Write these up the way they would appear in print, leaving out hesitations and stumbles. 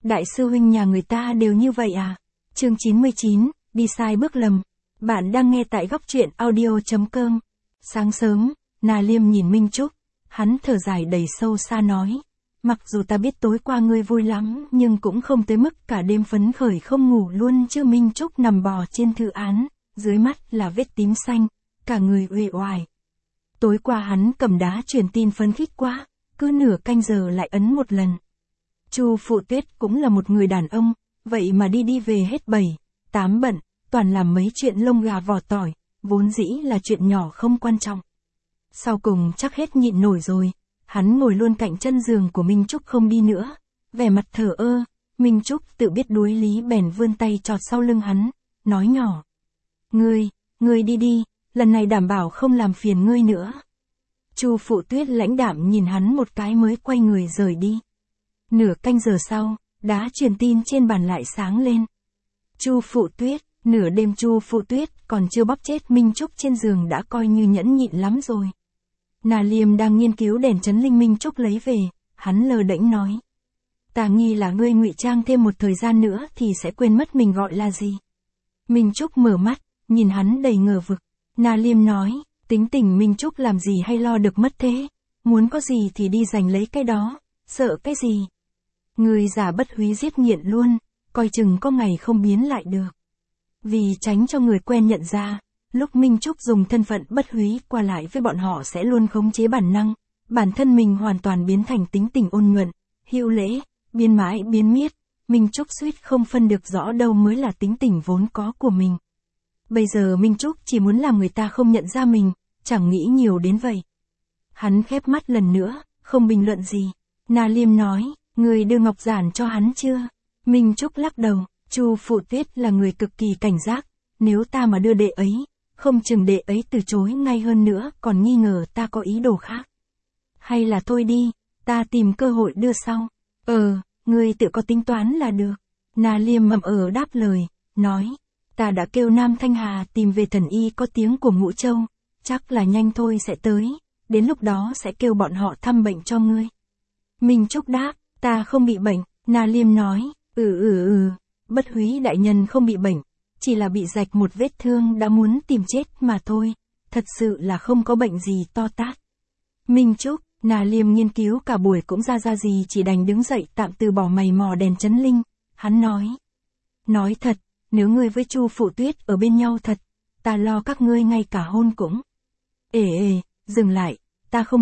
Đại sư huynh nhà người ta đều như vậy à? Chương 99, đi sai bước lầm. Bạn đang nghe tại góc truyện audio.com. Sáng sớm, Na Liêm nhìn Minh Trúc, hắn thở dài đầy sâu xa nói. Mặc dù ta biết tối qua ngươi vui lắm, nhưng cũng không tới mức cả đêm phấn khởi không ngủ luôn chứ. Minh Trúc nằm bò trên thư án, dưới mắt là vết tím xanh, cả người uể oải. Tối qua hắn cầm đá truyền tin phấn khích quá, cứ nửa canh giờ lại ấn một lần. Chu Phụ Tuyết cũng là một người đàn ông, vậy mà đi về hết 7, 8 bận, toàn làm mấy chuyện lông gà vỏ tỏi, vốn dĩ là chuyện nhỏ không quan trọng. Sau cùng chắc hết nhịn nổi rồi, hắn ngồi luôn cạnh chân giường của Minh Trúc không đi nữa, vẻ mặt thờ ơ. Minh Trúc tự biết đuối lý bèn vươn tay chọt sau lưng hắn, nói nhỏ. Ngươi đi đi, lần này đảm bảo không làm phiền ngươi nữa. Chu Phụ Tuyết lãnh đạm nhìn hắn một cái mới quay người rời đi. Nửa canh giờ sau, đá truyền tin trên bàn lại sáng lên. Chu Phụ Tuyết, nửa đêm Chu Phụ Tuyết còn chưa bóp chết Minh Trúc trên giường đã coi như nhẫn nhịn lắm rồi. Na Liêm đang nghiên cứu đèn chấn linh Minh Trúc lấy về, hắn lơ đễnh nói. Ta nghi là ngươi ngụy trang thêm một thời gian nữa thì sẽ quên mất mình gọi là gì. Minh Trúc mở mắt, nhìn hắn đầy ngờ vực. Na Liêm nói, tính tình Minh Trúc làm gì hay lo được mất thế, muốn có gì thì đi giành lấy cái đó, sợ cái gì. Ngươi giả bất húy giết nghiện luôn, coi chừng có ngày không biến lại được. Vì tránh cho người quen nhận ra, lúc Minh Trúc dùng thân phận bất húy qua lại với bọn họ sẽ luôn khống chế bản năng, bản thân mình hoàn toàn biến thành tính tình ôn nhuận, hữu lễ, biên mãi biến miết. Minh Trúc suýt không phân được rõ đâu mới là tính tình vốn có của mình. Bây giờ Minh Trúc chỉ muốn làm người ta không nhận ra mình, chẳng nghĩ nhiều đến vậy. Hắn khép mắt lần nữa, không bình luận gì. Na Liêm nói, ngươi đưa ngọc giản cho hắn chưa? Minh Trúc lắc đầu, Chu Phụ Tuyết là người cực kỳ cảnh giác, nếu ta mà đưa đệ ấy, không chừng đệ ấy từ chối ngay hơn nữa còn nghi ngờ ta có ý đồ khác. Hay là thôi đi, ta tìm cơ hội đưa sau. Ngươi tự có tính toán là được. Na Liêm mầm đáp lời, nói, ta đã kêu Nam Thanh Hà tìm về thần y có tiếng của Ngũ Châu, chắc là nhanh thôi sẽ tới, đến lúc đó sẽ kêu bọn họ thăm bệnh cho ngươi. Minh Trúc đáp, ta không bị bệnh. Na Liêm nói, bất húy đại nhân không bị bệnh, chỉ là bị rạch một vết thương đã muốn tìm chết mà thôi, thật sự là không có bệnh gì to tát. Minh Trúc, Na Liêm nghiên cứu cả buổi cũng ra gì chỉ đành đứng dậy tạm từ bỏ mày mò đèn chấn linh. Hắn nói thật, nếu ngươi với Chu Phụ Tuyết ở bên nhau thật, ta lo các ngươi ngay cả hôn cũng. Dừng lại, ta không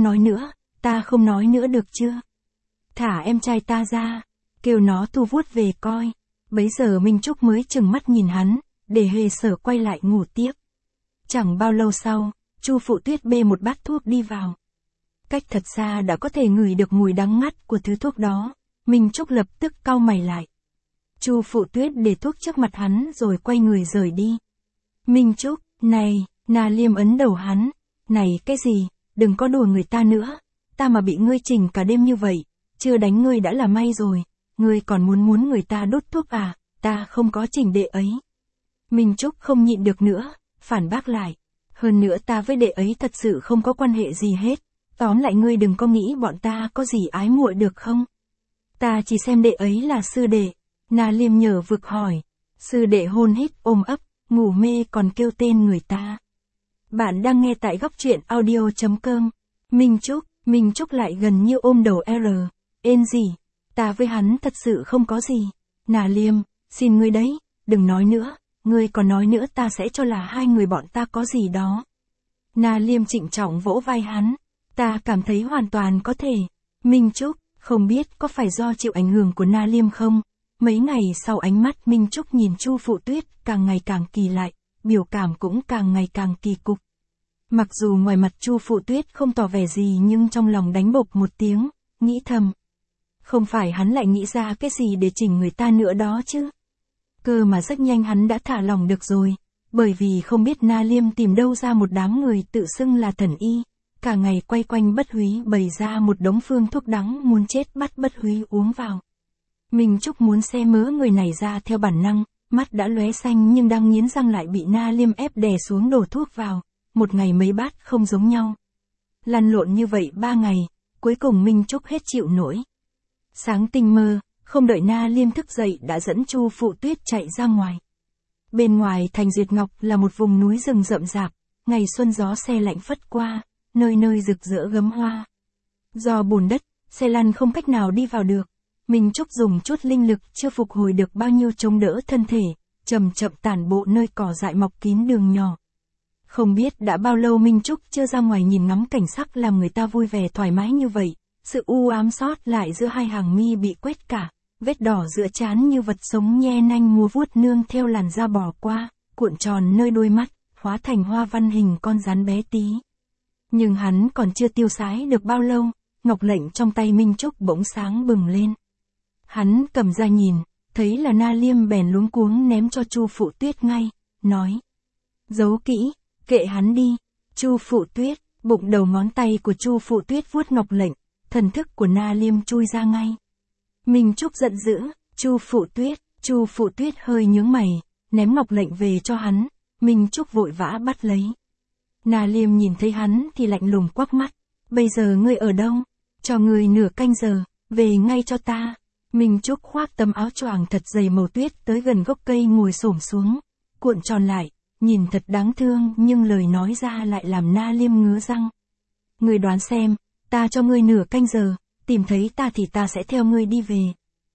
nói nữa được chưa? Thả em trai ta ra, kêu nó thu vuốt về coi. Bấy giờ Minh Trúc mới chừng mắt nhìn hắn, để hề sở quay lại ngủ tiếp. Chẳng bao lâu sau, Chu Phụ Tuyết bê một bát thuốc đi vào. Cách thật xa đã có thể ngửi được mùi đắng ngắt của thứ thuốc đó. Minh Trúc lập tức cau mày lại. Chu Phụ Tuyết để thuốc trước mặt hắn rồi quay người rời đi. Minh Trúc, này, Na Liêm ấn đầu hắn. Này cái gì, đừng có đùa người ta nữa. Ta mà bị ngươi chỉnh cả đêm như vậy, chưa đánh ngươi đã là may rồi. Ngươi còn muốn người ta đốt thuốc à, ta không có chỉnh đệ ấy. Minh Trúc không nhịn được nữa, phản bác lại. Hơn nữa ta với đệ ấy thật sự không có quan hệ gì hết. Tóm lại ngươi đừng có nghĩ bọn ta có gì ái muội được không? Ta chỉ xem đệ ấy là sư đệ. Na Liêm nhờ vực hỏi. Sư đệ hôn hít ôm ấp, ngủ mê còn kêu tên người ta. Bạn đang nghe tại góc truyện audio.com. Minh Trúc lại gần như ôm đầu Ên gì? Ta với hắn thật sự không có gì. Na Liêm, xin ngươi đấy, đừng nói nữa, ngươi còn nói nữa ta sẽ cho là hai người bọn ta có gì đó. Na Liêm trịnh trọng vỗ vai hắn. Ta cảm thấy hoàn toàn có thể. Minh Trúc, không biết có phải do chịu ảnh hưởng của Na Liêm không? Mấy ngày sau ánh mắt Minh Trúc nhìn Chu Phụ Tuyết càng ngày càng kỳ lạ, biểu cảm cũng càng ngày càng kỳ cục. Mặc dù ngoài mặt Chu Phụ Tuyết không tỏ vẻ gì nhưng trong lòng đánh bộp một tiếng, nghĩ thầm. Không phải hắn lại nghĩ ra cái gì để chỉnh người ta nữa đó chứ? Cơ mà rất nhanh hắn đã thả lòng được rồi, bởi vì không biết Na Liêm tìm đâu ra một đám người tự xưng là thần y. Cả ngày quay quanh bất húy bày ra một đống phương thuốc đắng muốn chết bắt bất húy uống vào. Minh Trúc muốn xe mớ người này ra theo bản năng, mắt đã lóe xanh nhưng đang nghiến răng lại bị Na Liêm ép đè xuống đổ thuốc vào. Một ngày mấy bát không giống nhau. Lăn lộn như vậy 3 ngày, cuối cùng Minh Trúc hết chịu nổi. Sáng tinh mơ, không đợi Na Liêm thức dậy đã dẫn Chu Phụ Tuyết chạy ra ngoài. Bên ngoài thành Duyệt Ngọc là một vùng núi rừng rậm rạp, ngày xuân gió se lạnh phất qua, nơi nơi rực rỡ gấm hoa. Do bùn đất, xe lăn không cách nào đi vào được. Minh Trúc dùng chút linh lực chưa phục hồi được bao nhiêu chống đỡ thân thể, chậm chậm tản bộ nơi cỏ dại mọc kín đường nhỏ. Không biết đã bao lâu Minh Trúc chưa ra ngoài nhìn ngắm cảnh sắc làm người ta vui vẻ thoải mái như vậy, sự u ám sót lại giữa hai hàng mi bị quét cả, vết đỏ giữa trán như vật sống nhe nanh múa vuốt nương theo làn da bò qua, cuộn tròn nơi đôi mắt, hóa thành hoa văn hình con rắn bé tí. Nhưng hắn còn chưa tiêu sái được bao lâu, ngọc lệnh trong tay Minh Trúc bỗng sáng bừng lên. Hắn cầm ra nhìn, thấy là Na Liêm bèn luống cuống ném cho Chu Phụ Tuyết ngay, nói: giấu kỹ, kệ hắn đi. Chu Phụ Tuyết, bụng đầu ngón tay của Chu Phụ Tuyết vuốt ngọc lệnh, thần thức của Na Liêm chui ra ngay. Minh Trúc giận dữ, Chu Phụ Tuyết hơi nhướng mày, ném ngọc lệnh về cho hắn, Minh Trúc vội vã bắt lấy. Na Liêm nhìn thấy hắn thì lạnh lùng quắc mắt, bây giờ ngươi ở đâu? Cho ngươi nửa canh giờ, về ngay cho ta. Minh Trúc khoác tấm áo choàng thật dày màu tuyết tới gần gốc cây ngồi xổm xuống, cuộn tròn lại, nhìn thật đáng thương nhưng lời nói ra lại làm Na Liêm ngứa răng. Ngươi đoán xem, ta cho ngươi nửa canh giờ, tìm thấy ta thì ta sẽ theo ngươi đi về.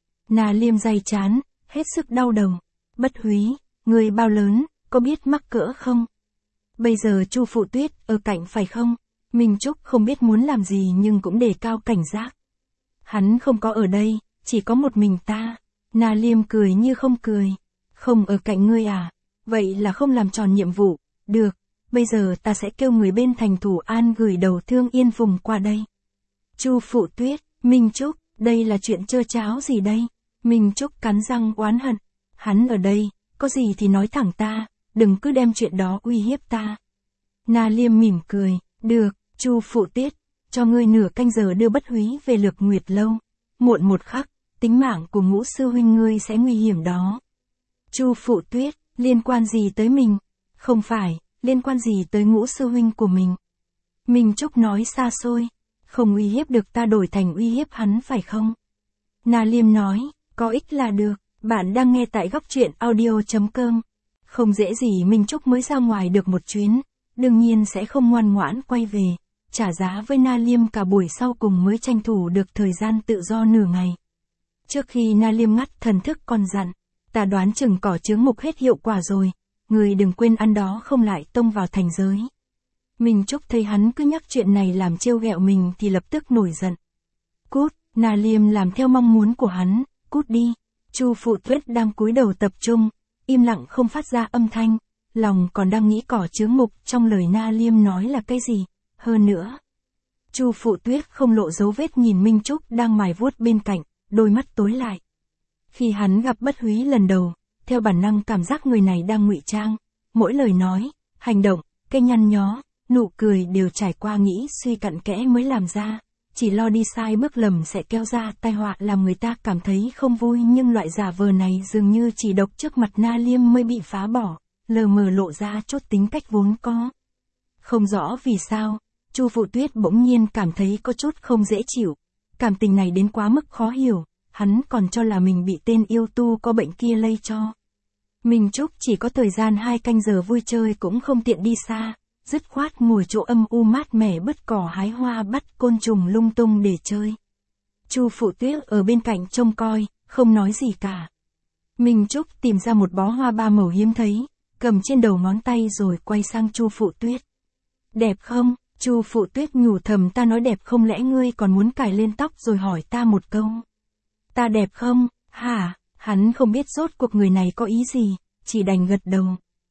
Na Liêm day chán, hết sức đau đầu. Bất húy, ngươi bao lớn, có biết mắc cỡ không? Bây giờ Chu Phụ Tuyết ở cạnh phải không? Minh Trúc không biết muốn làm gì nhưng cũng đề cao cảnh giác. Hắn không có ở đây, chỉ có một mình ta. Na Liêm cười như không cười. Không ở cạnh ngươi à? Vậy là không làm tròn nhiệm vụ. Được, bây giờ ta sẽ kêu người bên thành Thủ An gửi đầu Thương Yên vùng qua đây. Chu Phụ Tuyết, Minh Trúc, đây là chuyện trơ tráo gì đây? Minh Trúc cắn răng oán hận. Hắn ở đây, có gì thì nói thẳng ta, đừng cứ đem chuyện đó uy hiếp ta. Na Liêm mỉm cười, được, Chu Phụ Tuyết, cho ngươi nửa canh giờ đưa Bất Húy về Lược Nguyệt Lâu. Muộn một khắc, tính mạng của Ngũ sư huynh ngươi sẽ nguy hiểm đó. Chu Phụ Tuyết, liên quan gì tới mình? Không phải, liên quan gì tới Ngũ sư huynh của mình? Minh Trúc nói xa xôi, không uy hiếp được ta đổi thành uy hiếp hắn phải không? Na Liêm nói, có ích là được, bạn đang nghe tại góc truyện audio.com. Không dễ gì Minh Trúc mới ra ngoài được một chuyến, đương nhiên sẽ không ngoan ngoãn quay về, trả giá với Na Liêm cả buổi sau cùng mới tranh thủ được thời gian tự do nửa ngày. Trước khi Na Liêm ngắt thần thức còn dặn, ta đoán chừng cỏ chướng mục hết hiệu quả rồi, người đừng quên ăn đó không lại tông vào thành giới. Minh Trúc thấy hắn cứ nhắc chuyện này làm trêu ghẹo mình thì lập tức nổi giận. Cút, Na Liêm làm theo mong muốn của hắn, cút đi. Chu Phụ Tuyết đang cúi đầu tập trung, im lặng không phát ra âm thanh, lòng còn đang nghĩ cỏ chướng mục trong lời Na Liêm nói là cái gì. Hơn nữa, Chu Phụ Tuyết không lộ dấu vết nhìn Minh Trúc đang mài vuốt bên cạnh, đôi mắt tối lại. Khi hắn gặp Bất Húy lần đầu, theo bản năng cảm giác người này đang ngụy trang, mỗi lời nói, hành động, cái nhăn nhó, nụ cười đều trải qua nghĩ suy cặn kẽ mới làm ra, chỉ lo đi sai bước lầm sẽ kéo ra tai họa làm người ta cảm thấy không vui, nhưng loại giả vờ này dường như chỉ độc trước mặt Na Liêm mới bị phá bỏ, lờ mờ lộ ra chốt tính cách vốn có. Không rõ vì sao, Chu Phụ Tuyết bỗng nhiên cảm thấy có chút không dễ chịu, cảm tình này đến quá mức khó hiểu, hắn còn cho là mình bị tên yêu tu có bệnh kia lây cho. Minh Trúc chỉ có thời gian 2 canh giờ vui chơi cũng không tiện đi xa, dứt khoát ngồi chỗ âm u mát mẻ bứt cỏ hái hoa bắt côn trùng lung tung để chơi. Chu Phụ Tuyết ở bên cạnh trông coi, không nói gì cả. Minh Trúc tìm ra một bó hoa 3 màu hiếm thấy, cầm trên đầu ngón tay rồi quay sang Chu Phụ Tuyết. Đẹp không? Chu Phụ Tuyết nhủ thầm, ta nói đẹp không lẽ ngươi còn muốn cài lên tóc rồi hỏi ta một câu. Ta đẹp không? Hả? Hắn không biết rốt cuộc người này có ý gì, chỉ đành gật đầu.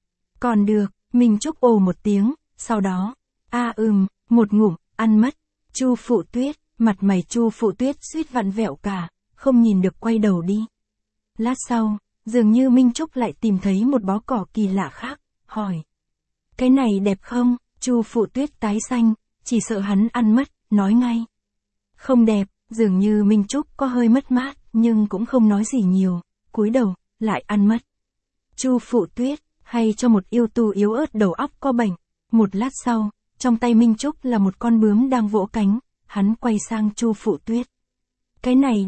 Còn được, Minh Trúc ồ một tiếng, sau đó, một ngụm, ăn mất. Chu Phụ Tuyết, mặt mày Chu Phụ Tuyết suýt vặn vẹo cả, không nhìn được quay đầu đi. Lát sau, dường như Minh Trúc lại tìm thấy một bó cỏ kỳ lạ khác, hỏi. Cái này đẹp không? Chu Phụ Tuyết tái xanh, chỉ sợ hắn ăn mất, nói ngay. Không đẹp, dường như Minh Trúc có hơi mất mát, nhưng cũng không nói gì nhiều, cúi đầu, lại ăn mất. Chu Phụ Tuyết, hay cho một yêu tu yếu ớt đầu óc có bệnh. Một lát sau, trong tay Minh Trúc là một con bướm đang vỗ cánh, hắn quay sang Chu Phụ Tuyết. Cái này đẹp,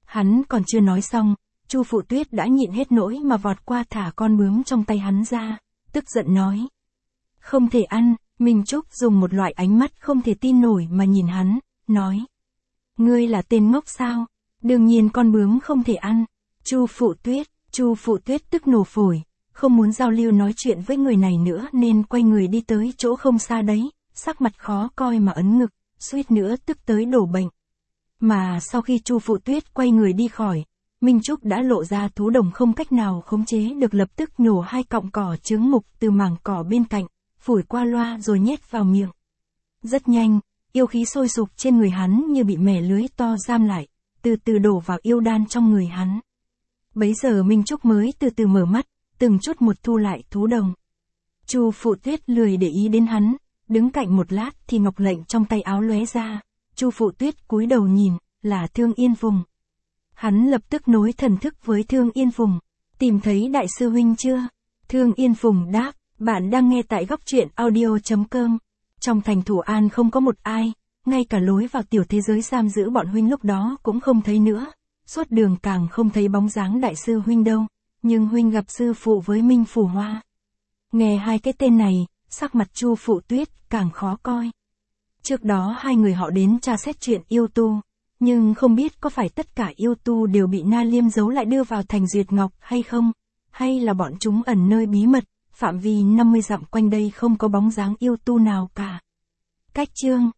Hắn còn chưa nói xong, Chu Phụ Tuyết đã nhịn hết nỗi mà vọt qua thả con bướm trong tay hắn ra, tức giận nói. Không thể ăn, Minh Trúc dùng một loại ánh mắt không thể tin nổi mà nhìn hắn, nói. Ngươi là tên ngốc sao? Đương nhiên con bướm không thể ăn. Chu Phụ Tuyết tức nổ phổi, không muốn giao lưu nói chuyện với người này nữa nên quay người đi tới chỗ không xa đấy, sắc mặt khó coi mà ấn ngực, suýt nữa tức tới đổ bệnh. Mà sau khi Chu Phụ Tuyết quay người đi khỏi, Minh Trúc đã lộ ra thú đồng không cách nào khống chế được, lập tức nhổ 2 cọng cỏ trứng mục từ mảng cỏ bên cạnh, phủi qua loa rồi nhét vào miệng. Rất nhanh, yêu khí sôi sục trên người hắn như bị mẻ lưới to giam lại, từ từ đổ vào yêu đan trong người hắn. Bấy giờ Minh Trúc mới từ từ mở mắt, từng chút một thu lại thú đồng. Chu Phụ Tuyết lười để ý đến hắn, đứng cạnh một lát thì ngọc lệnh trong tay áo lóe ra. Chu Phụ Tuyết cúi đầu nhìn, là Thương Yên Phùng. Hắn lập tức nối thần thức với Thương Yên Phùng. Tìm thấy đại sư huynh chưa? Thương Yên Phùng đáp, bạn đang nghe tại góc truyện audio.com. Trong thành Thủ An không có một ai, ngay cả lối vào tiểu thế giới giam giữ bọn huynh lúc đó cũng không thấy nữa. Suốt đường càng không thấy bóng dáng đại sư huynh đâu, nhưng huynh gặp sư phụ với Minh Phủ Hoa. Nghe 2 cái tên này, sắc mặt Chu Phụ Tuyết càng khó coi. Trước đó 2 người họ đến tra xét chuyện yêu tu, nhưng không biết có phải tất cả yêu tu đều bị Na Liêm giấu lại đưa vào thành Duyệt Ngọc hay không, hay là bọn chúng ẩn nơi bí mật, phạm vi 50 dặm quanh đây không có bóng dáng yêu tu nào cả. Cách chương